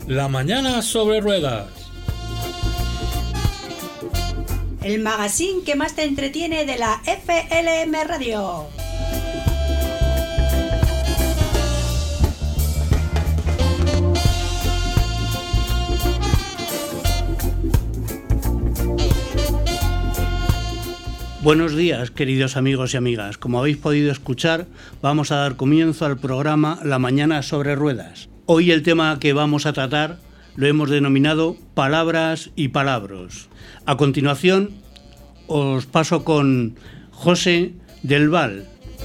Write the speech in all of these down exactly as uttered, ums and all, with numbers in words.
La mañana sobre ruedas. El magazine que más te entretiene de la F L M Radio. Buenos días, queridos amigos y amigas. Como habéis podido escuchar, vamos a dar comienzo al programa La Mañana sobre Ruedas. Hoy el tema que vamos a tratar lo hemos denominado Palabras y Palabros. A continuación, os paso con José del Val.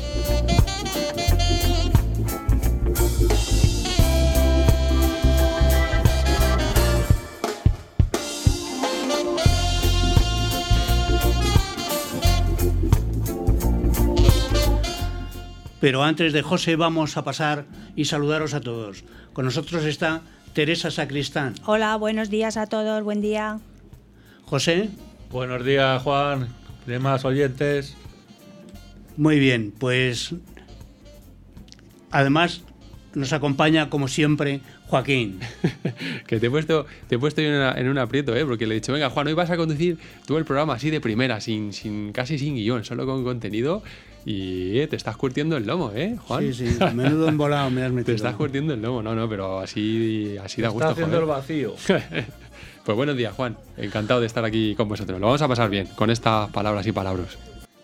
Pero antes de José vamos a pasar y saludaros a todos. Con nosotros está Teresa Sacristán. Hola, buenos días a todos, buen día. José. Buenos días, Juan, demás oyentes. Muy bien, pues además nos acompaña como siempre Joaquín. Que te he puesto, te he puesto en, una, en un aprieto, ¿eh? Porque le he dicho, venga, Juan, hoy vas a conducir tú el programa así de primera, sin, sin casi sin guión, solo con contenido. Y eh, te estás curtiendo el lomo, ¿eh, Juan? Sí, sí, menudo embolado me has metido. Te estás curtiendo el lomo, no, no, pero así, así da gusto. Está haciendo joder. El vacío. Pues buenos días, Juan. Encantado de estar aquí con vosotros. Lo vamos a pasar bien con estas palabras y palabras.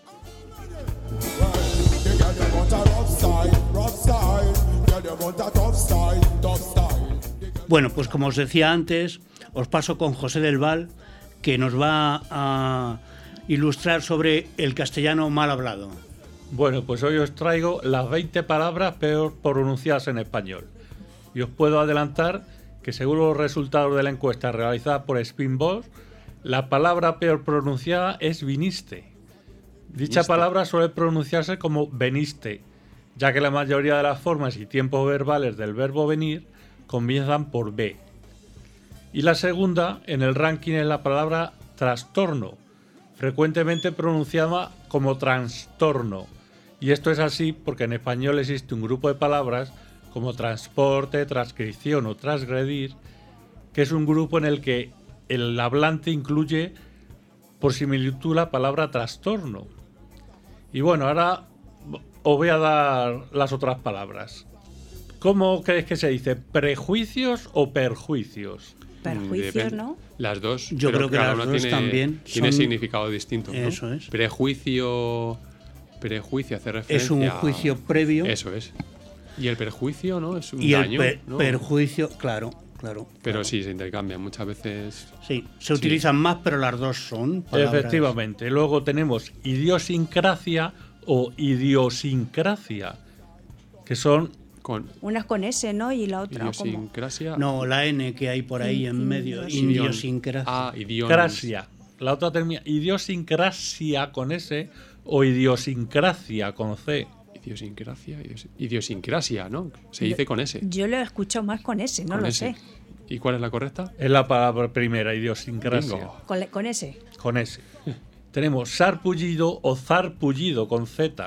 Bueno, pues como os decía antes, os paso con José del Val, que nos va a ilustrar sobre el castellano mal hablado. Bueno, pues hoy os traigo las veinte palabras peor pronunciadas en español. Y os puedo adelantar que según los resultados de la encuesta realizada por Spinboss, la palabra peor pronunciada es viniste. Dicha ¿Viniste? Palabra suele pronunciarse como veniste, ya que la mayoría de las formas y tiempos verbales del verbo venir comienzan por B. Y la segunda en el ranking es la palabra trastorno, frecuentemente pronunciada como trastorno. Y esto es así porque en español existe un grupo de palabras como transporte, transcripción o transgredir, que es un grupo en el que el hablante incluye por similitud la palabra trastorno. Y bueno, ahora os voy a dar las otras palabras. ¿Cómo creéis que se dice? ¿Prejuicios o perjuicios? Perjuicios, Depende. ¿no? Las dos. Yo pero creo que cada las una dos tiene, también tiene son- significado distinto, ¿no? Eso es. Prejuicio, prejuicio hace referencia. Es un juicio previo. Eso es. Y el perjuicio, ¿no? Es un Y el daño, per- ¿no? perjuicio, claro, claro. Pero claro. sí, se intercambian muchas veces. Sí, se utilizan más, pero las dos son palabras. Efectivamente. Luego tenemos idiosincrasia o idiosincrasia, que son Con Una es con S, ¿no? Y la otra como... idiosincrasia. No, la N que hay por ahí en medio, Idiosincrasia. idiosincrasia. Ah, idion. crasia. La otra termina idiosincrasia con S o idiosincrasia con C. Idiosincrasia, idios- idiosincrasia, ¿no? Se Yo- dice con S. Yo lo he escuchado más con S, no con lo S. sé. ¿Y cuál es la correcta? Es la palabra primera, idiosincrasia. Bingo. Con, le- con S. Con S. Tenemos sarpullido o zarpullido con Z.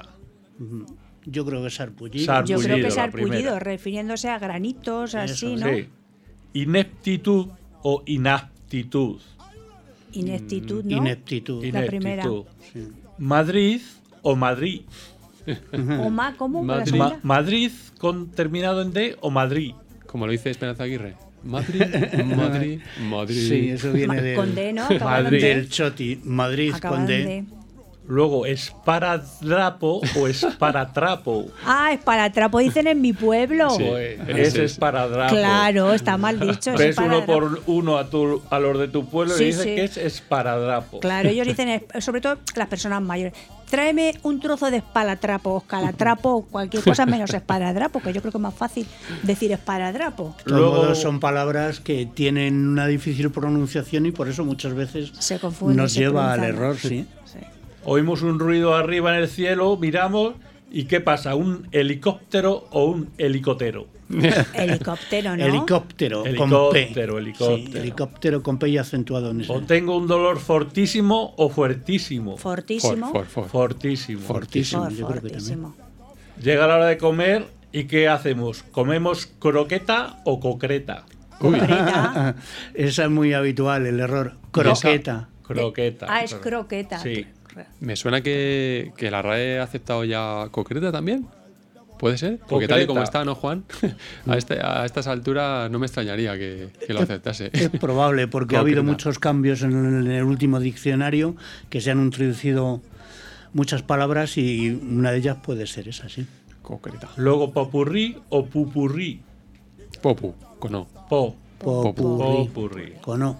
Yo creo que es sarpullido. Sar- Yo creo que Sarpullido, es la arpullido, primera. refiriéndose a granitos, así, Eso, ¿no? Sí. Ineptitud o inaptitud. Ineptitud, ¿no? Ineptitud. La primera. Ineptitud. Sí. Madrid o Madrid. O ma, ¿cómo? ¿La Madrid. segunda? Ma- Madrid con terminado en D o Madrid. Como lo dice Esperanza Aguirre. Madrid, Madrid, Madrid. Sí, eso viene Ma- del, con D, ¿no? Acabaron Madrid. de- del Choti. Madrid acabaron con D. de- Luego esparadrapo o esparatrapo. Ah, es para trapo, dicen en mi pueblo. Sí. Pues, ese es es. esparadrapo. Claro, está mal dicho. es Ves uno esparadrapo. por uno a, tu, a los de tu pueblo Sí, y dices sí. que es esparadrapo. Claro, ellos dicen, eh, sobre todo las personas mayores, tráeme un trozo de espalatrapo, o escalatrapo, o cualquier cosa menos esparadrapo, que yo creo que es más fácil decir esparadrapo. De todos Luego- modos, son palabras que tienen una difícil pronunciación y por eso muchas veces Se confunden, nos se lleva al pronuncian. error, sí. Sí. Oímos un ruido arriba en el cielo, miramos y ¿qué pasa? ¿Un helicóptero o un helicóptero? Helicóptero, ¿no? Helicóptero, con P. Helicóptero, helicóptero. Sí, helicóptero con P y acentuado en ese. O tengo un dolor fortísimo o fuertísimo. Fortísimo. For, for, for. Fortísimo. Fortísimo, For- yo creo que también. fortísimo. Llega la hora de comer y ¿qué hacemos? ¿Comemos croqueta o concreta? Uy. Concreta. Esa es muy habitual, el error. Croqueta. Croqueta. Ah, es croqueta. Sí. Me suena que, que la R A E ha aceptado ya concreta también. ¿Puede ser? Porque tal y como Concreta. está, ¿no, Juan? A, este, a estas alturas no me extrañaría que, que lo aceptase. Es probable, porque ha habido Concreta. muchos cambios en el, en el último diccionario, que se han introducido muchas palabras y una de ellas puede ser esa, sí. Concreta. Luego popurrí o pupurrí. Popu, con O. Po. Popurrí. Popurrí. Con O.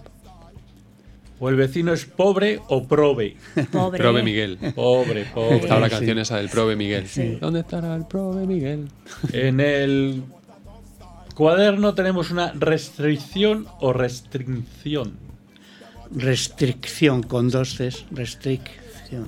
O el vecino es pobre o prove. Pobre. Prove Miguel. Pobre, pobre. Estaba la Sí. canción esa del Prove Miguel. Sí. ¿Dónde estará el Prove Miguel? En el cuaderno tenemos una restricción o restricción. Restricción con dos Cs. Restricción.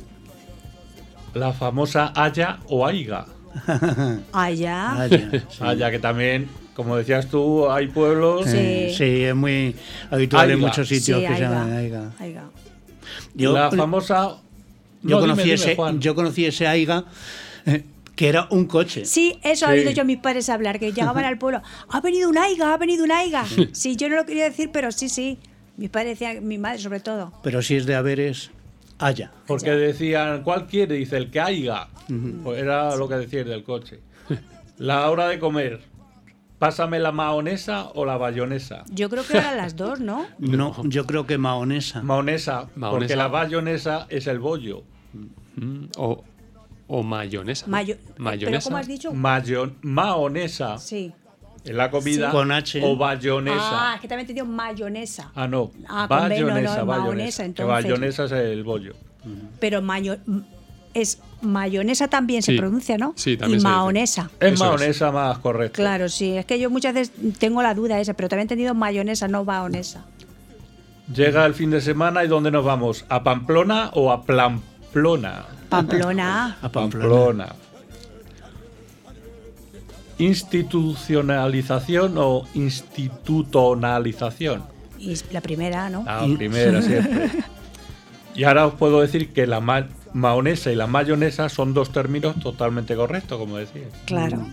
La famosa haya o aiga. Allá. Ah, ya, sí. Haya, que también, como decías tú, hay pueblos. Sí. Eh, sí, es muy habitual en Aiga. muchos sitios Sí, que se aiga. llaman aiga. Aiga. Yo, la famosa. yo, No, conocí dime, dime, ese, Juan. yo conocí ese aiga eh, que era un coche. Sí, eso Sí. he oído yo a mis padres hablar, que llegaban al pueblo. Ha venido un aiga, ha venido un aiga. Sí, yo no lo quería decir, pero sí, sí. Mis padres decían, mi madre sobre todo. Pero si es de haberes, haya. Porque decían, ¿cuál quiere? Dice, el que haiga. Pues era lo que decía del coche. La hora de comer. Pásame la mahonesa o la bayonesa. Yo creo que eran las dos, ¿no? No, yo creo que mahonesa. Mahonesa, porque Mahonesa. la bayonesa es el bollo. Mm, O, o mayonesa. Mayo- ¿Pero Mayonesa. cómo has dicho? Mayon, mahonesa Sí. es la comida. Sí. Con H. O bayonesa. Ah, es que también te dio mayonesa. Ah, no. Ah, con B, no, no, bayonesa, mahonesa, bayonesa. Que entonces. bayonesa es el bollo. Pero mayo, es mayonesa también se Sí. pronuncia, ¿no? Sí, también y se dice. mahonesa. Es Eso mahonesa más correcto. Claro, sí. Es que yo muchas veces tengo la duda esa, pero también he entendido mayonesa, no mahonesa. Llega el fin de semana y ¿dónde nos vamos? ¿A Pamplona o a Plamplona? Pamplona. A Pamplona. Pamplona. Institucionalización o institutonalización. Y es la primera, ¿no? La primera siempre. Y ahora os puedo decir que la ma- mahonesa y la mayonesa son dos términos totalmente correctos, como decía. Claro.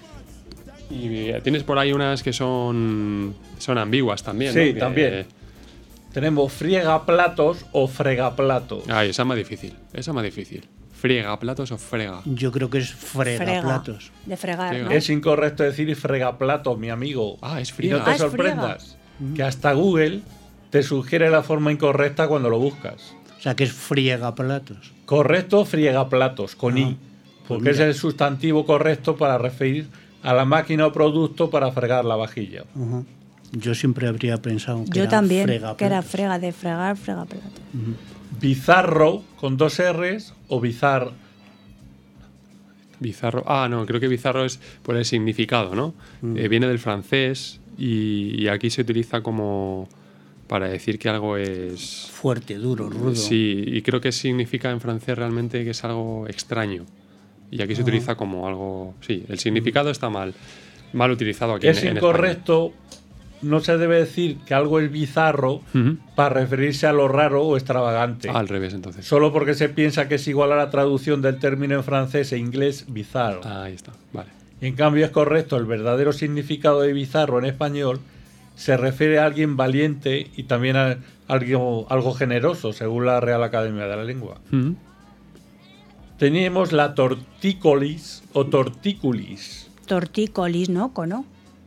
Y eh, tienes por ahí unas que son, son ambiguas también. Sí, ¿no? Que- también. Tenemos friegaplatos o fregaplatos. Ay, esa es más difícil. Esa es más difícil. Friega platos o frega. Yo creo que es frega, Frega. platos. De fregar, Frega. ¿no? Es incorrecto decir fregaplatos, mi amigo. Ah, es Y friega. no te Ah, es sorprendas, que hasta Google te sugiere la forma incorrecta cuando lo buscas. O sea, que es friega platos. Correcto, friegaplatos, con Ah, I, porque pues es mira. el sustantivo correcto para referir a la máquina o producto para fregar la vajilla. Ujú. Yo siempre habría pensado que Yo era también, frega que era platos. frega, de fregar, frega plato. Bizarro, con dos R's, o bizar. Bizarro. Ah, no, creo que bizarro es por el significado, ¿no? Eh, viene del francés y, y aquí se utiliza como para decir que algo es... Fuerte, duro, rudo. Sí, y creo que significa en francés realmente que es algo extraño. Y aquí se utiliza como algo... Sí, el significado está mal, mal utilizado aquí Es en, en incorrecto, no se debe decir que algo es bizarro España. Ujú. para referirse a lo raro o extravagante. Ah, al revés, entonces. Solo porque se piensa que es igual a la traducción del término en francés e inglés bizarro. Ah, ahí está, vale. En cambio es correcto, el verdadero significado de bizarro en español se refiere a alguien valiente y también a algo, algo generoso, según la Real Academia de la Lengua. Ujú. Teníamos la tortícolis o tortículis. Tortícolis, ¿no? ¿Cono?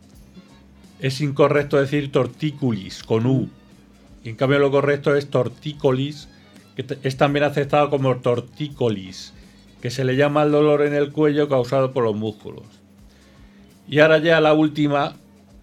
Es incorrecto decir tortículis con U. Y en cambio lo correcto es tortícolis, que te- es también aceptado como tortícolis, que se le llama al dolor en el cuello causado por los músculos. Y ahora ya la última.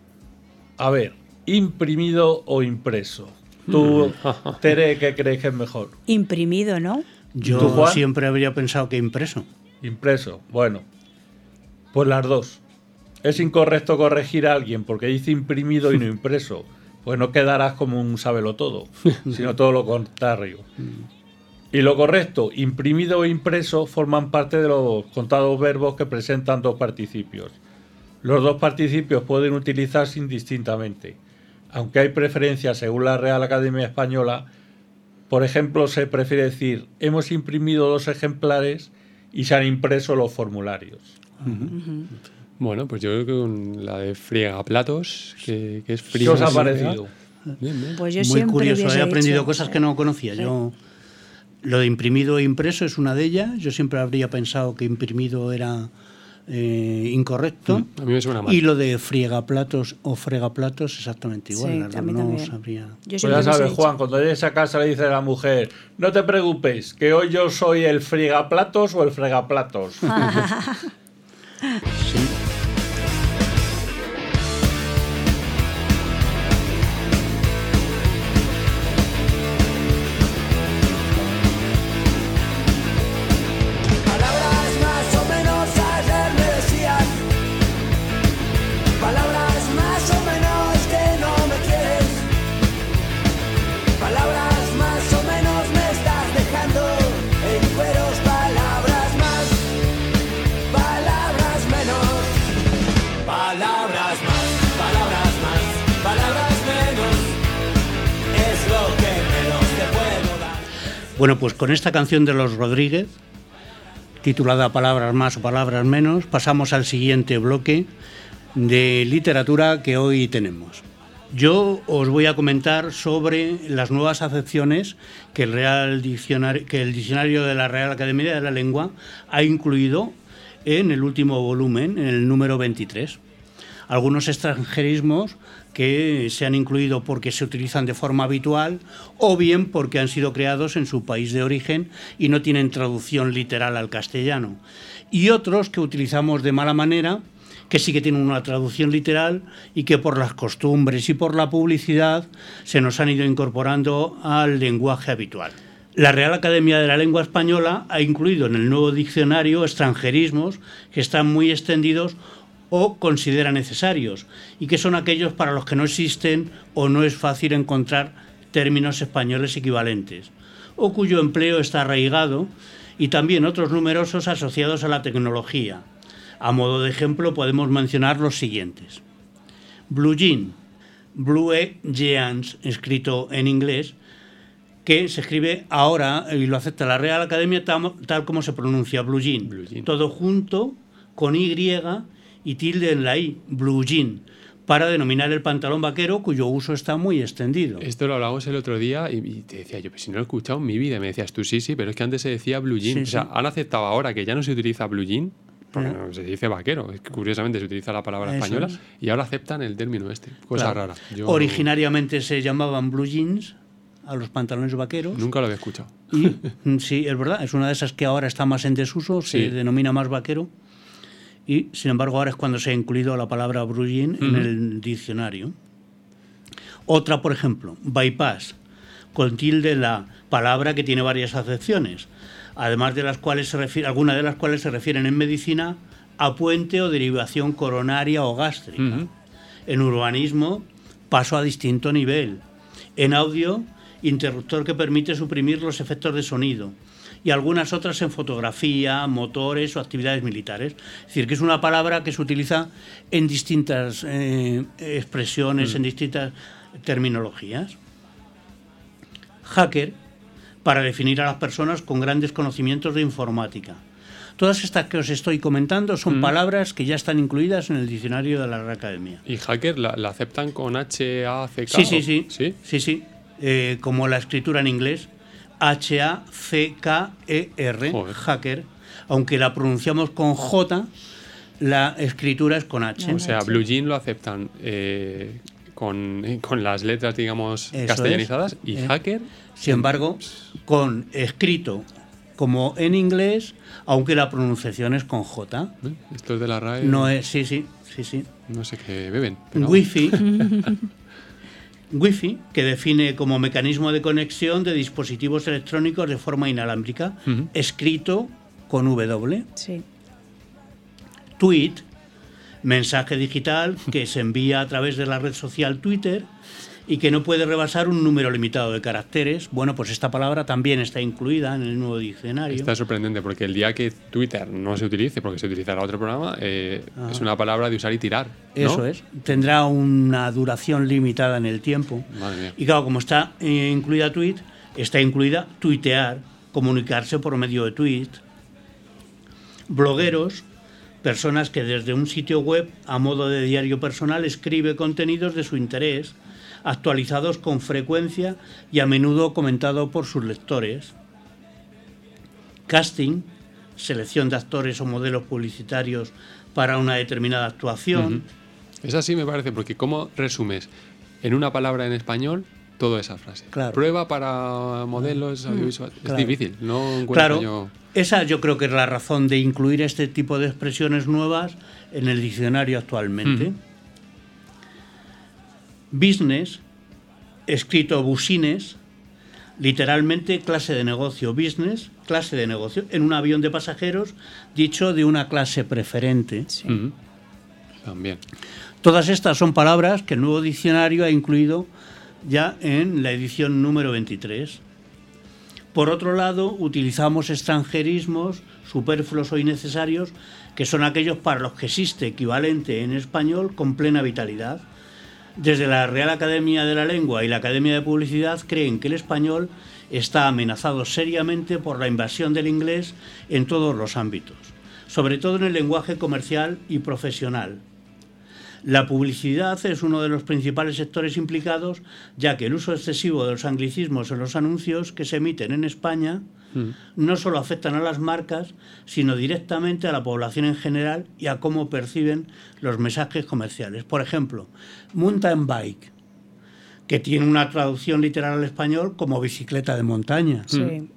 A ver, imprimido o impreso. Tú, Tere, ¿qué crees que es mejor? Imprimido, ¿no? Yo ¿Tú, Juan? siempre habría pensado que impreso. Impreso. Bueno, pues las dos. Es incorrecto corregir a alguien porque dice imprimido y no impreso. Pues no quedarás como un sabelotodo, sino todo lo contrario. Y lo correcto, imprimido o impreso, forman parte de los contados verbos que presentan dos participios. Los dos participios pueden utilizarse indistintamente, aunque hay preferencias según la Real Academia Española. Por ejemplo, se prefiere decir hemos imprimido dos ejemplares y se han impreso los formularios. Bueno, pues yo creo que con la de friegaplatos, que, que es ¿Qué frío. os ha parecido? Bien, bien. Pues yo Muy siempre curioso, hubiese he aprendido dicho, cosas sí. que no conocía. Sí. Yo lo de imprimido e impreso es una de ellas. Yo siempre habría pensado que imprimido era eh, incorrecto. A mí me suena mal. Y lo de friegaplatos o fregaplatos exactamente igual. Sí, Las a dos mí no también. sabría. Yo Pues siempre ya hubiese sabes, dicho. Juan, cuando llegues a casa le dices a la mujer, no te preocupes, que hoy yo soy el frigaplatos o el fregaplatos. Sí. Palabras más o menos ayer me decían, palabras más o menos que no me quieres, palabras más o menos me estás dejando en cueros, palabras más, palabras menos, palabras más, palabras más, palabras menos, es lo que menos te puedo dar. Bueno, pues con esta canción de Los Rodríguez, titulada Palabras más o palabras menos, pasamos al siguiente bloque de literatura que hoy tenemos. Yo os voy a comentar sobre las nuevas acepciones que el, Real Diccionario, que el Diccionario de la Real Academia de la Lengua ha incluido en el último volumen, en el número veintitrés. Algunos extranjerismos que se han incluido porque se utilizan de forma habitual o bien porque han sido creados en su país de origen y no tienen traducción literal al castellano. Y otros que utilizamos de mala manera, que sí que tienen una traducción literal y que por las costumbres y por la publicidad se nos han ido incorporando al lenguaje habitual. La Real Academia de la Lengua Española ha incluido en el nuevo diccionario extranjerismos que están muy extendidos o considera necesarios y que son aquellos para los que no existen o no es fácil encontrar términos españoles equivalentes o cuyo empleo está arraigado, y también otros numerosos asociados a la tecnología. A modo de ejemplo podemos mencionar los siguientes: Blue Jean, Blue Jeans, escrito en inglés, que se escribe ahora y lo acepta la Real Academia tal, tal como se pronuncia, Blue Jean, Blue jean. todo junto con Y y tilde en la I, Blue Jean, para denominar el pantalón vaquero cuyo uso está muy extendido. Esto lo hablamos el otro día y, y te decía yo, pues si no lo he escuchado en mi vida, y me decías tú, sí, sí, pero es que antes se decía blue jean. Sí, o sea, sí. han aceptado ahora que ya no se utiliza blue jean, porque ¿Eh? no se dice vaquero, es que curiosamente se utiliza la palabra Eso española, es. y ahora aceptan el término este. Cosa Claro. rara. Yo Originariamente se llamaban blue jeans a los pantalones vaqueros. nunca lo había escuchado. Y mm, sí, es verdad, es una de esas que ahora está más en desuso, se Sí. denomina más vaquero. Y sin embargo ahora es cuando se ha incluido la palabra blue jean en Ujú. el diccionario. Otra, por ejemplo, bypass, con tilde la palabra que tiene varias acepciones, además de las cuales se refiere, algunas de las cuales se refieren en medicina a puente o derivación coronaria o gástrica. Ujú. En urbanismo, paso a distinto nivel. En audio, interruptor que permite suprimir los efectos de sonido. Y algunas otras en fotografía, motores o actividades militares. Es decir, que es una palabra que se utiliza en distintas eh, expresiones, Mm. en distintas terminologías. Hacker, para definir a las personas con grandes conocimientos de informática. Todas estas que os estoy comentando son Mm. palabras que ya están incluidas en el diccionario de la Real Academia. ¿Y hacker la, la aceptan con H A C K? Sí, sí, o- sí. ¿Sí? Sí, sí. Eh, como la escritura en inglés, H A C K E R, Joder. hacker. Aunque la pronunciamos con J, la escritura es con H. O sea, Sí. blue jean lo aceptan eh, con, con las letras, digamos, Eso castellanizadas, es. y Eh. hacker Sin embargo, con escrito como en inglés, aunque la pronunciación es con J. ¿eh? Esto es de la R A E. No es, sí, sí, sí, sí. No sé qué beben. Pero Wi-Fi, Wi-Fi, que define como mecanismo de conexión de dispositivos electrónicos de forma inalámbrica, Ujú. escrito con W. Sí. Tweet, mensaje digital que se envía a través de la red social Twitter y que no puede rebasar un número limitado de caracteres. Bueno, pues esta palabra también está incluida en el nuevo diccionario. Está sorprendente porque el día que Twitter no se utilice, porque se utilizará otro programa, eh, Ajá. es una palabra de usar y tirar. ¿no? Eso es. Tendrá una duración limitada en el tiempo. Madre mía. Y claro, como está eh, incluida tweet, está incluida tuitear, comunicarse por medio de tweet. Blogueros, personas que desde un sitio web a modo de diario personal escribe contenidos de su interés, actualizados con frecuencia y a menudo comentado por sus lectores. Casting, selección de actores o modelos publicitarios para una determinada actuación. Uh-huh. Esa sí me parece, porque ¿cómo resumes en una palabra en español toda esa frase? Claro. Prueba para modelos audiovisuales. Claro. Es difícil, no encuentro Claro, yo... esa yo creo que es la razón de incluir este tipo de expresiones nuevas en el diccionario actualmente. Uh-huh. Business, escrito busines, literalmente clase de negocio. Business, clase de negocio, en un avión de pasajeros, dicho de una clase preferente. Sí. Uh-huh. También. Todas estas son palabras que el nuevo diccionario ha incluido ya en la edición número veintitrés. Por otro lado, utilizamos extranjerismos superfluos o innecesarios, que son aquellos para los que existe equivalente en español con plena vitalidad. Desde la Real Academia de la Lengua y la Academia de Publicidad creen que el español está amenazado seriamente por la invasión del inglés en todos los ámbitos, sobre todo en el lenguaje comercial y profesional. La publicidad es uno de los principales sectores implicados, ya que el uso excesivo de los anglicismos en los anuncios que se emiten en España mm. no solo afectan a las marcas, sino directamente a la población en general y a cómo perciben los mensajes comerciales. Por ejemplo, mountain bike, que tiene una traducción literal al español como bicicleta de montaña. Sí. Mm.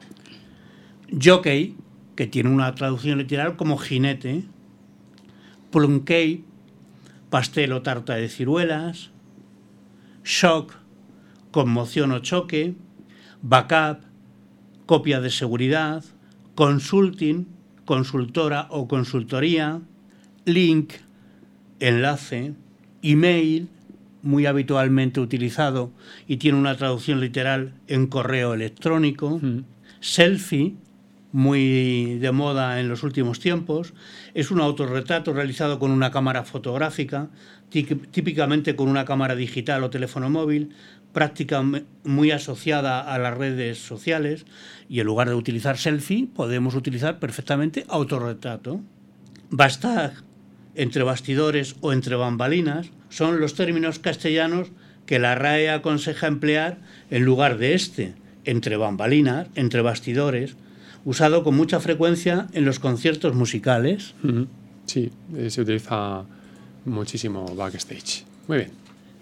Jockey, que tiene una traducción literal como jinete. Plum cake, pastel o tarta de ciruelas. Shock, conmoción o choque. Backup, copia de seguridad. Consulting, consultora o consultoría. Link, enlace. Email, muy habitualmente utilizado y tiene una traducción literal en correo electrónico. Mm. Selfie, muy de moda en los últimos tiempos, es un autorretrato realizado con una cámara fotográfica, típicamente con una cámara digital o teléfono móvil, práctica muy asociada a las redes sociales, y en lugar de utilizar selfie podemos utilizar perfectamente autorretrato. Bastag, entre bastidores o entre bambalinas, son los términos castellanos que la R A E aconseja emplear en lugar de este, entre bambalinas, entre bastidores, usado con mucha frecuencia en los conciertos musicales. Uh-huh. Sí, eh, se utiliza muchísimo backstage. Muy bien.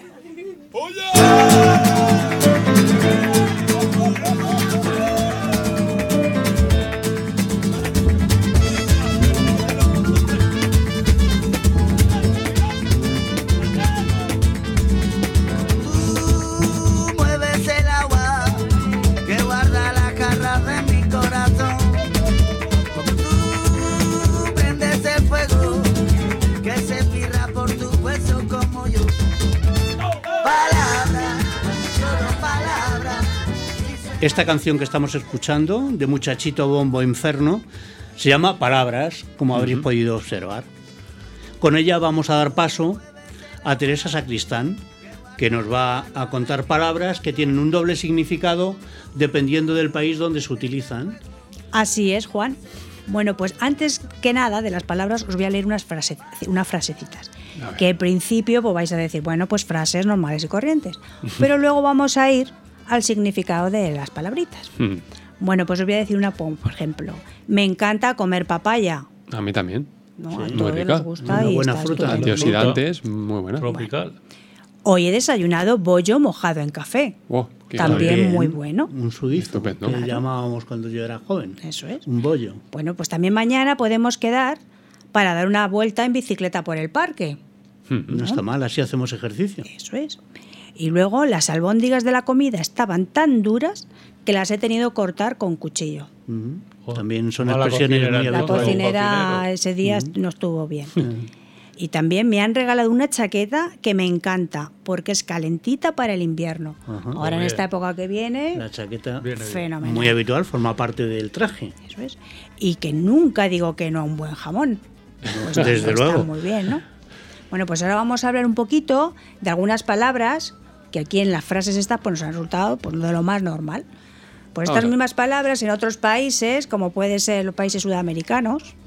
Esta canción que estamos escuchando, de Muchachito Bombo Inferno, se llama Palabras, como habréis uh-huh. podido observar. Con ella vamos a dar paso a Teresa Sacristán, que nos va a contar palabras que tienen un doble significado dependiendo del país donde se utilizan. Así es, Juan. Bueno, pues antes que nada de las palabras os voy a leer unas, frase, unas frasecitas. Que al principio pues vais a decir, bueno, pues frases normales y corrientes. Pero luego vamos a ir al significado de las palabritas. Mm. Bueno, pues os voy a decir una, por ejemplo, me encanta comer papaya. A mí también. No, sí. A muy todos rica. les gusta una y buena está fruta. Antioxidantes, muy buena. Tropical. Bueno. Hoy he desayunado bollo mojado en café. Oh, también bien. Muy bueno. Un suizo, estupendo, que claro. llamábamos cuando yo era joven. Eso es. Un bollo. Bueno, pues también mañana podemos quedar para dar una vuelta en bicicleta por el parque. Mm. No está mal, así hacemos ejercicio. Eso es. Y luego las albóndigas de la comida estaban tan duras que las he tenido que cortar con cuchillo. Mm. Oh. También son no, expresiones la muy La habituales. cocinera ese día mm. no estuvo bien. Mm. Y también me han regalado una chaqueta que me encanta porque es calentita para el invierno. Ajá. Ahora en esta época que viene, la chaqueta viene fenomenal. Muy habitual, forma parte del traje. Eso es. Y que nunca digo que no a un buen jamón. Pues desde está luego. Muy bien, ¿no? Bueno, pues ahora vamos a hablar un poquito de algunas palabras que aquí en las frases estas pues, nos han resultado pues, de lo más normal. Pues estas mismas palabras en otros países, como puede ser los países sudamericanos,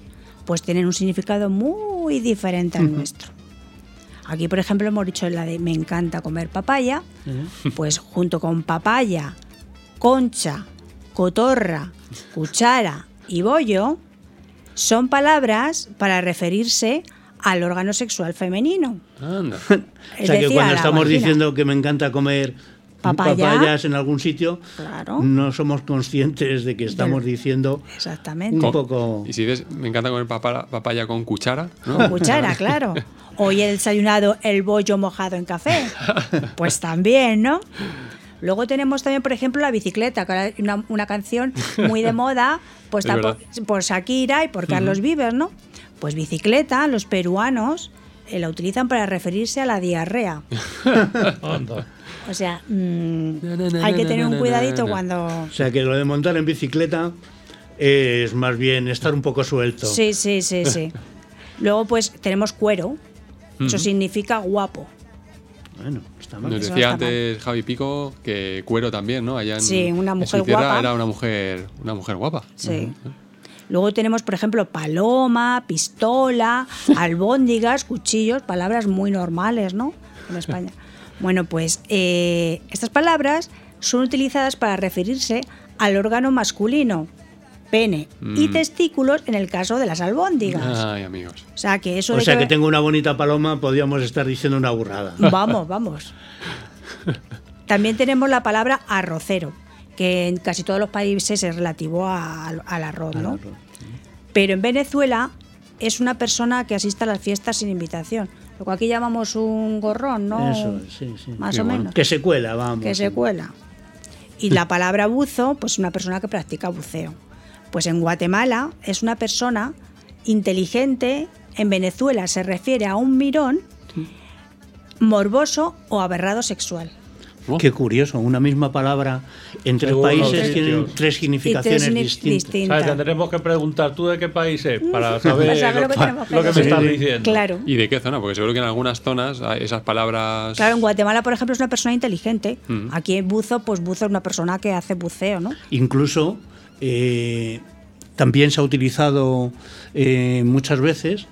pues tienen un significado muy diferente al nuestro. Aquí, por ejemplo, hemos dicho la de me encanta comer papaya, pues junto con papaya, concha, cotorra, cuchara y bollo, son palabras para referirse al órgano sexual femenino. Anda. O sea que cuando estamos diciendo que me encanta comer Papaya, papayas en algún sitio, claro, no somos conscientes de que estamos diciendo exactamente. un poco... Y si dices, me encanta comer papa- papaya con cuchara, ¿no? Con cuchara, claro. Hoy he desayunado el bollo mojado en café. Pues también, ¿no? Luego tenemos también, por ejemplo, la bicicleta, que ahora hay una, una canción muy de moda, pues Es está por, verdad. por Shakira y por Carlos Vives, ¿no? Pues bicicleta, los peruanos eh, la utilizan para referirse a la diarrea. Anda. O sea, mmm, hay que tener un cuidadito cuando... O sea que lo de montar en bicicleta es más bien estar un poco suelto. Sí, sí, sí, sí. Luego, pues, tenemos cuero. Eso significa guapo. Bueno, está mal. Nos Eso decía no está antes Javi Pico que Cuero también, ¿no? Allá en, Sí, una en mujer su tierra guapa. era una mujer, una mujer guapa. Sí. Luego tenemos, por ejemplo, paloma, pistola, albóndigas, cuchillos, palabras muy normales, ¿no? En España. Bueno, pues eh, estas palabras son utilizadas para referirse al órgano masculino, pene y Mm. testículos en el caso de las albóndigas. Ay, amigos. O sea, que eso O de sea que tengo una bonita paloma, podríamos estar diciendo una burrada. Vamos, vamos. También tenemos la palabra arrocero, que en casi todos los países es relativo a- al, al arroz, ¿no? Pero en Venezuela es una persona que asiste a las fiestas sin invitación. Lo que aquí llamamos un gorrón, ¿no? Eso, sí, sí. Más Qué o bueno. menos. Que se cuela, vamos. Que se cuela. Y la palabra buzo, pues una persona que practica buceo. Pues en Guatemala es una persona inteligente. En Venezuela se refiere a un mirón morboso o aberrado sexual. Oh, Qué curioso, una misma palabra en tres Según países los tienen sitios. tres significaciones Y tres distintas. distintas. ¿Sabes? Tendremos que preguntar tú de qué país es para saber, Para saber lo que lo, tenemos que lo que me hacer. estás Sí. diciendo. Claro. ¿Y de qué zona? Porque seguro que en algunas zonas hay esas palabras... Claro, en Guatemala, por ejemplo, es una persona inteligente. Mm. Aquí en buzo, pues buzo es una persona que hace buceo, ¿no? Incluso eh, también se ha utilizado eh, muchas veces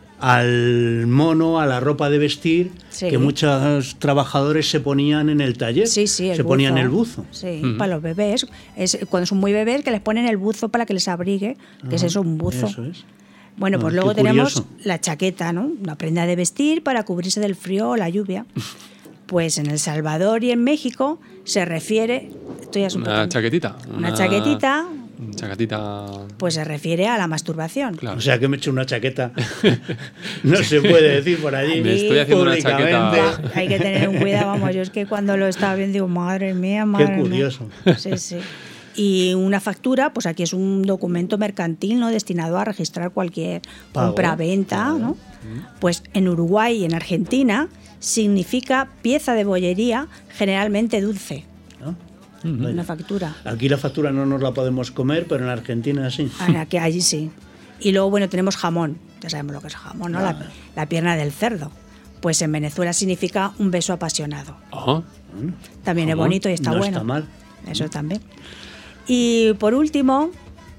al mono, a la ropa de vestir, Sí. que muchos trabajadores se ponían en el taller. Sí, sí, el se buzo. ponían el buzo. Sí, Mm. para los bebés. Es, cuando son muy bebés, que les ponen el buzo para que les abrigue, que es eso, un buzo. Eso es. Bueno, Ah, pues qué luego tenemos curioso. la chaqueta, ¿no? Una prenda de vestir para cubrirse del frío o la lluvia. Pues en El Salvador y en México se refiere... Esto ya es un Una poco- chaquetita. Una chaquetita, Chaquetita... pues se refiere a la masturbación. Claro. O sea que me he hecho una chaqueta. No se puede decir por allí. Me estoy haciendo una chaqueta... públicamente. Hay que tener un cuidado, vamos, yo es que cuando lo estaba viendo digo, madre mía, madre mía. curioso. Sí, sí. Y una factura, pues aquí es un documento mercantil, ¿no? Destinado a registrar cualquier Pago. compra-venta, ¿no? Pues en Uruguay y en Argentina significa pieza de bollería, generalmente dulce, ¿No? una factura. Aquí la factura no nos la podemos comer, pero en Argentina sí. Ah, que allí sí. Y luego, bueno, tenemos jamón. Ya sabemos lo que es jamón, ¿no? La, la pierna del cerdo. Pues en Venezuela significa un beso apasionado. Ajá. También es Jamón, bonito y está no bueno. está mal. Eso también. Y por último,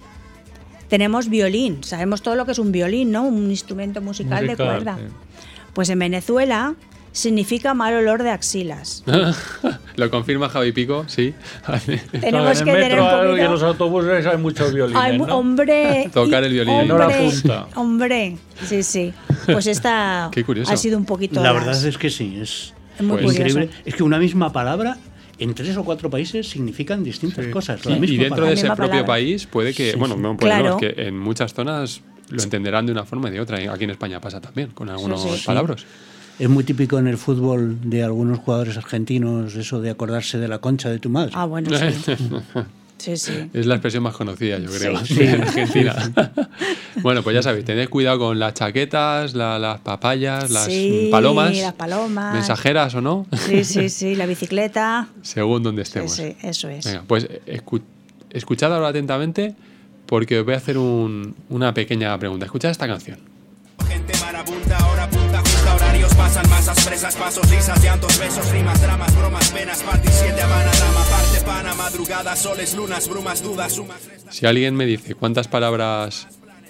tenemos violín. Sabemos todo lo que es un violín, ¿no? Un instrumento musical, de Musical, cuerda. sí. Pues en Venezuela significa mal olor de axilas. Lo confirma Javi Pico, sí. Tenemos en que el tener metro un y en poquito... los autobuses hay muchos violines, Ay, mu- ¿no? hombre, Tocar y- el violín. Hombre, En hora punta. hombre, sí, sí. Pues esta Qué curioso. ha sido un poquito. La las- verdad es que sí, es, Es muy pues, curioso. increíble. Es que una misma palabra en tres o cuatro países significan distintas Sí. cosas. Y, La y misma dentro palabra. de ese misma propio palabra. país puede que, Sí, bueno, sí. no puede, no, Claro. es que en muchas zonas lo entenderán de una forma y de otra. Aquí en España pasa también, con algunos sí. palabras. Es muy típico en el fútbol de algunos jugadores argentinos eso de acordarse de la concha de tu madre. Ah, bueno, sí. Sí, sí. Es la expresión más conocida, yo creo, Sí. Sí. en Argentina. Bueno, pues ya sabéis, tened cuidado con las chaquetas, la- las papayas, las Sí, mm, palomas, las palomas. mensajeras o no, Sí, sí, sí. La bicicleta. según donde Sí, estemos. sí, eso es. Venga, pues escu- escuchad ahora atentamente porque os voy a hacer un- una pequeña pregunta. Escuchad esta canción. Gente marabunta, hora punta, junta, horarios pasan, masas, presas, pasos, risas, llantos, besos, rimas, dramas, bromas, penas, party, siete, Habana, dama, parte, pana, madrugada, soles, lunas, brumas, dudas, sumas, restas. Si alguien me dice cuántas palabras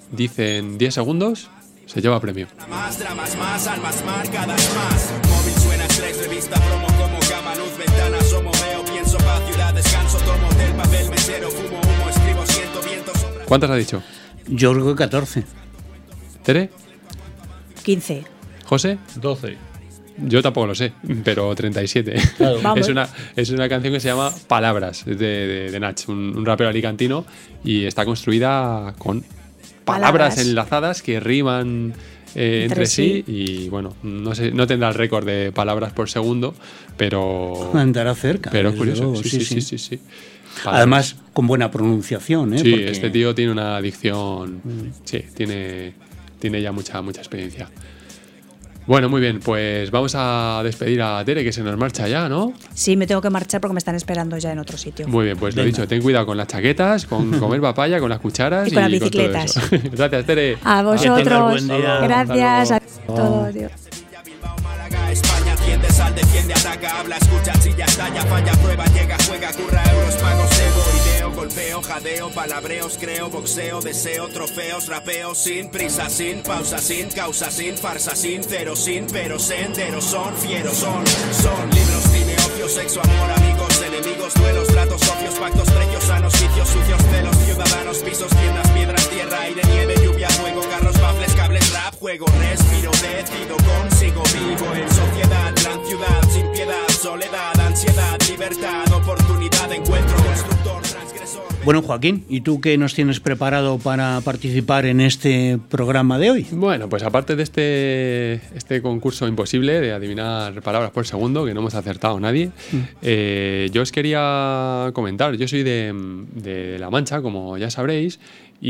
dice en diez segundos, se lleva premio. Más dramas, más almas marcadas, más. Móvil suena estrés, revista promo como cama, luz, ventana, asomo, veo, pienso, paz, ciudad, descanso, tomo del papel, mesero, fumo, humo, escribo, siento, viento, sombra. ¿Cuántas ha dicho? Yo creo que catorce. ¿Tere? quince. ¿José? doce. Yo tampoco lo sé, pero treinta y siete. Claro. Vamos. Es una, es una canción que se llama Palabras, de, de, de Nach, un, un rapero alicantino, y está construida con palabras, Palabras. enlazadas que riman eh, entre, Entre sí. sí. Y bueno, no sé, no tendrá el récord de palabras por segundo, pero, Andará cerca. pero es desde curioso. luego, Sí, sí, sí, sí, sí. Palabras. Además, con buena pronunciación, ¿eh? Sí, Porque- este tío tiene una dicción. Sí, tiene, tiene ya mucha, mucha experiencia. Bueno, muy bien, pues vamos a despedir a Tere, que se nos marcha ya, ¿no? Sí, me tengo que marchar porque me están esperando ya en otro sitio. Muy bien, pues lo Venga. dicho, ten cuidado con las chaquetas, con comer papaya, con las cucharas Y con las todo bicicletas. eso. Gracias, Tere. A tengas vosotros. buen día. Gracias a Hasta todos. Adiós. Sevilla, Bilbao, Málaga, España, tiende, sal, defiende, ataca, habla, escucha, chilla, estalla, falla, prueba, llega, juega, curra, euros, pagos, ego, ideo, golpeo, jadeo, palabreos, creo, boxeo, deseo, trofeos, rapeo, sin prisa, sin pausa, sin causa, sin farsa, sin cero, sin pero, senderos, son fieros, son, son libros, cine, ocio, sexo, amor, amigos, enemigos, duelos, tratos, socios, pactos, precios, sanos, vicios, sucios, celos, ciudadanos, pisos, tiendas, piedras, tierra, aire, nieve, lluvia, fuego, carros, baffles, cables, rap, juego, respiro, decido, consigo, vivo en sociedad, gran ciudad, sin piedad, soledad, ansiedad, libertad, oportunidad, encuentro, constructor, transgresor. Bueno, Joaquín, ¿y tú qué nos tienes preparado para participar en este programa de hoy? Bueno, pues aparte de este, este concurso imposible de adivinar palabras por segundo, que no hemos acertado nadie, eh, yo os quería comentar, yo soy de, de La Mancha, como ya sabréis,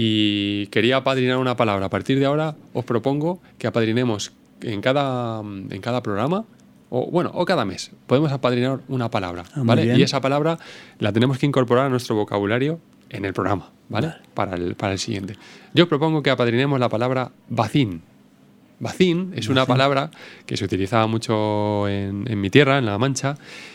y quería apadrinar una palabra. A partir de ahora os propongo que apadrinemos en cada, en cada programa, o bueno, o cada mes, podemos apadrinar una palabra, Ah, muy ¿vale? bien. Y esa palabra la tenemos que incorporar a nuestro vocabulario en el programa, ¿vale? Vale. Para, el, para el siguiente. Yo propongo que apadrinemos la palabra bacín. Bacín es una palabra que se utilizaba mucho en, en mi tierra, en La Mancha,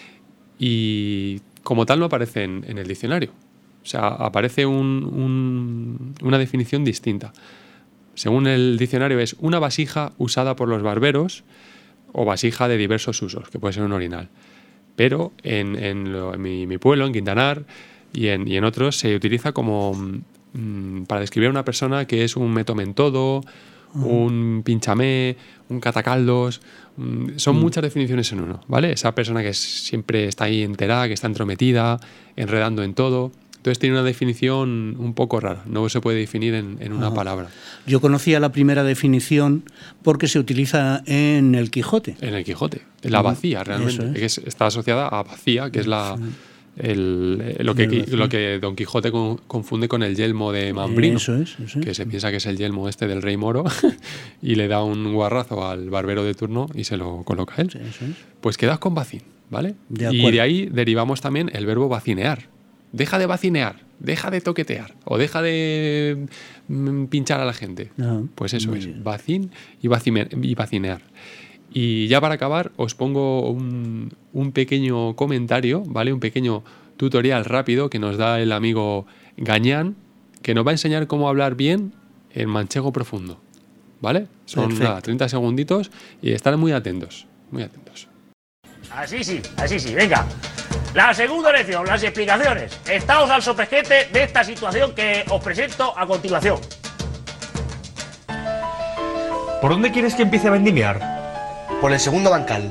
y como tal no aparece en, en el diccionario. O sea, aparece un- un- una definición distinta. Según el diccionario es una vasija usada por los barberos o vasija de diversos usos, que puede ser un orinal. Pero en, en lo- en mi, mi pueblo, en Quintanar, y en, y en otros, se utiliza como mm, para describir a una persona que es un metomentodo, un pinchamé, un catacaldos. mm, Son muchas definiciones en uno, ¿vale? Esa persona que es- siempre está ahí enterada, que está entrometida, enredando en todo. Entonces tiene una definición un poco rara, no se puede definir en, en una palabra. Yo conocía la primera definición porque se utiliza en el Quijote. En el Quijote, la vacía realmente, Eso es. que es- está asociada a vacía, que es la el- lo, que, El vacío. lo que Don Quijote con- confunde con el yelmo de Mambrino, Eso es, eso es. que se piensa que es el yelmo este del rey moro y le da un guarrazo al barbero de turno y se lo coloca él. Sí, eso es. Pues quedas con vacín, ¿vale? De y acuerdo. de ahí derivamos también el verbo vacinear. Deja de vacinear, deja de toquetear o deja de mm, pinchar a la gente. Ah, Pues eso muy es, bien. vacín y, vacime- y vacinear. Y ya para acabar os pongo un, un pequeño comentario, ¿vale? Un pequeño tutorial rápido que nos da el amigo Gañán, que nos va a enseñar cómo hablar bien en manchego profundo, ¿vale? Son Perfecto. nada, treinta segunditos y estar muy atentos, muy atentos. Así sí, así sí, venga. La segunda lección, las explicaciones. Estamos al sopesquete de esta situación que os presento a continuación. ¿Por dónde quieres que empiece a vendimiar? Por el segundo bancal.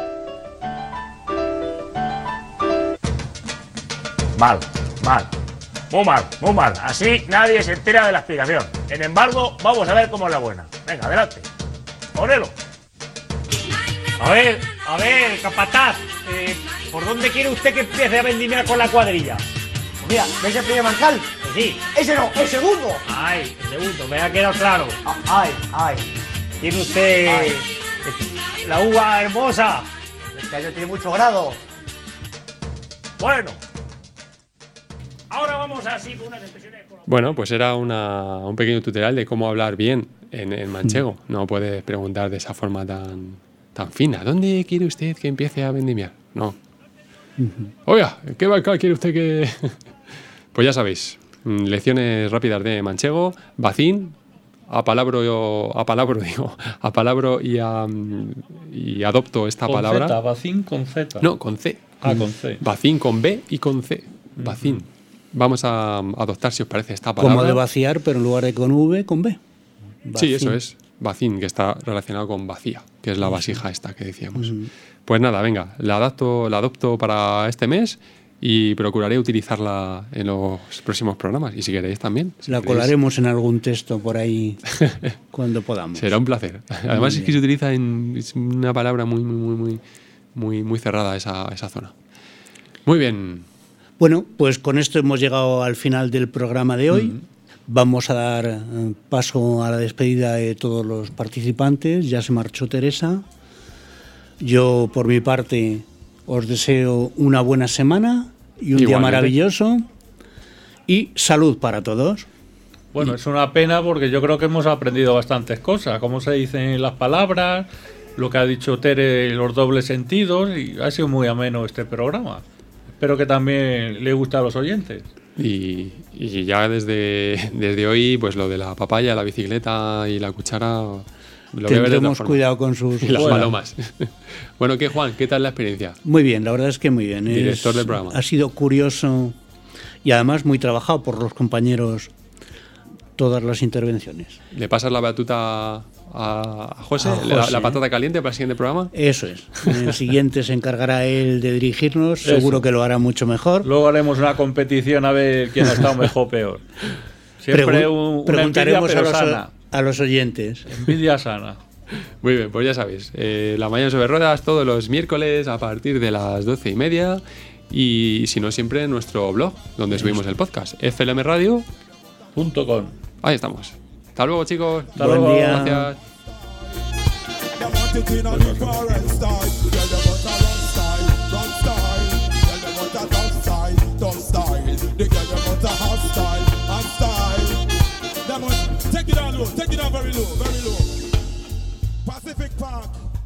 Mal, mal. Muy mal, muy mal. Así nadie se entera de la explicación. Sin embargo, vamos a ver cómo es la buena. Venga, adelante. Ponelo. A ver, a ver, capataz. eh, ¿Por dónde quiere usted que empiece a vendimiar con la cuadrilla? Mira, ¿ves el primer bancal? Que sí. ¡Ese no! ¡El segundo! Ay, el segundo, me ha quedado claro. Ah, ¡Ay, ay! Tiene usted Ay. la uva hermosa. Este año tiene mucho grado. Bueno. Ahora vamos así con unas expresiones. Bueno, pues era una- un pequeño tutorial de cómo hablar bien en, en manchego. No puedes preguntar de esa forma tan, tan fina. ¿Dónde quiere usted que empiece a vendimiar? No. Oiga, ¿qué bancal quiere usted que...? Pues ya sabéis, mm, lecciones rápidas de manchego, bacín a palabra, a palabra, digo, a palabra y, a, y adopto esta con palabra. Z, Bacín con Z. No, con C. Ah, con C. Bacín con B y con C. Bacín. Vamos a adoptar, si os parece, esta palabra. Como de vaciar, pero en lugar de con V, con B. Sí, Bacín. eso es. Bacín, que está relacionado con vacía, que es la vasija esta que decíamos. Ujú. Pues nada, venga, la adapto, la adopto para este mes y procuraré utilizarla en los próximos programas. Y si queréis también. Si La queréis. colaremos en algún texto por ahí cuando podamos. Será un placer. Además es que se utiliza en es una palabra muy, muy, muy, muy, muy, muy cerrada esa, esa zona. Muy bien. Bueno, pues con esto hemos llegado al final del programa de hoy. Mm. Vamos a dar eh, paso a la despedida de todos los participantes. Ya se marchó Teresa. Yo, por mi parte, os deseo una buena semana y un día Igualmente. maravilloso. Y salud para todos. Bueno, es una pena porque yo creo que hemos aprendido bastantes cosas, cómo se dicen las palabras, lo que ha dicho Tere, los dobles sentidos, y ha sido muy ameno este programa. Espero que también le guste a los oyentes. Y, y ya desde, desde hoy, pues lo de la papaya, la bicicleta y la cuchara, lo voy a ver de otra Tendremos forma. cuidado con sus... Y las Bueno, palomas. Bueno, ¿qué, Juan? ¿Qué tal la experiencia? Muy bien, la verdad es que muy bien. Director Es- del programa. Ha sido curioso y además muy trabajado por los compañeros todas las intervenciones. ¿Le pasas la batuta a José? A La, José. la patata caliente para el siguiente programa? Eso es. En el siguiente se encargará él de dirigirnos. Seguro Eso. que lo hará mucho mejor. Luego haremos una competición a ver quién ha estado mejor o peor. Siempre Pregun- un, una envidia, preguntaremos pero a, los, sana. a los oyentes. Envidia sana. Muy bien, pues ya sabéis. eh, la mañana sobre ruedas todos los miércoles a partir de las doce y media. Y si no, siempre en nuestro blog, donde subimos el podcast. F L M Radio. Punto com. Ahí estamos. Hasta luego, chicos. Hasta Buen luego. día. Gracias. Them want it in a different style. Tell them what a run style, run style. Tell them what a tough style, tough style. They tell them what a hot style, hot style. Them want take it down low, take it down very low, very low. Pacific Park.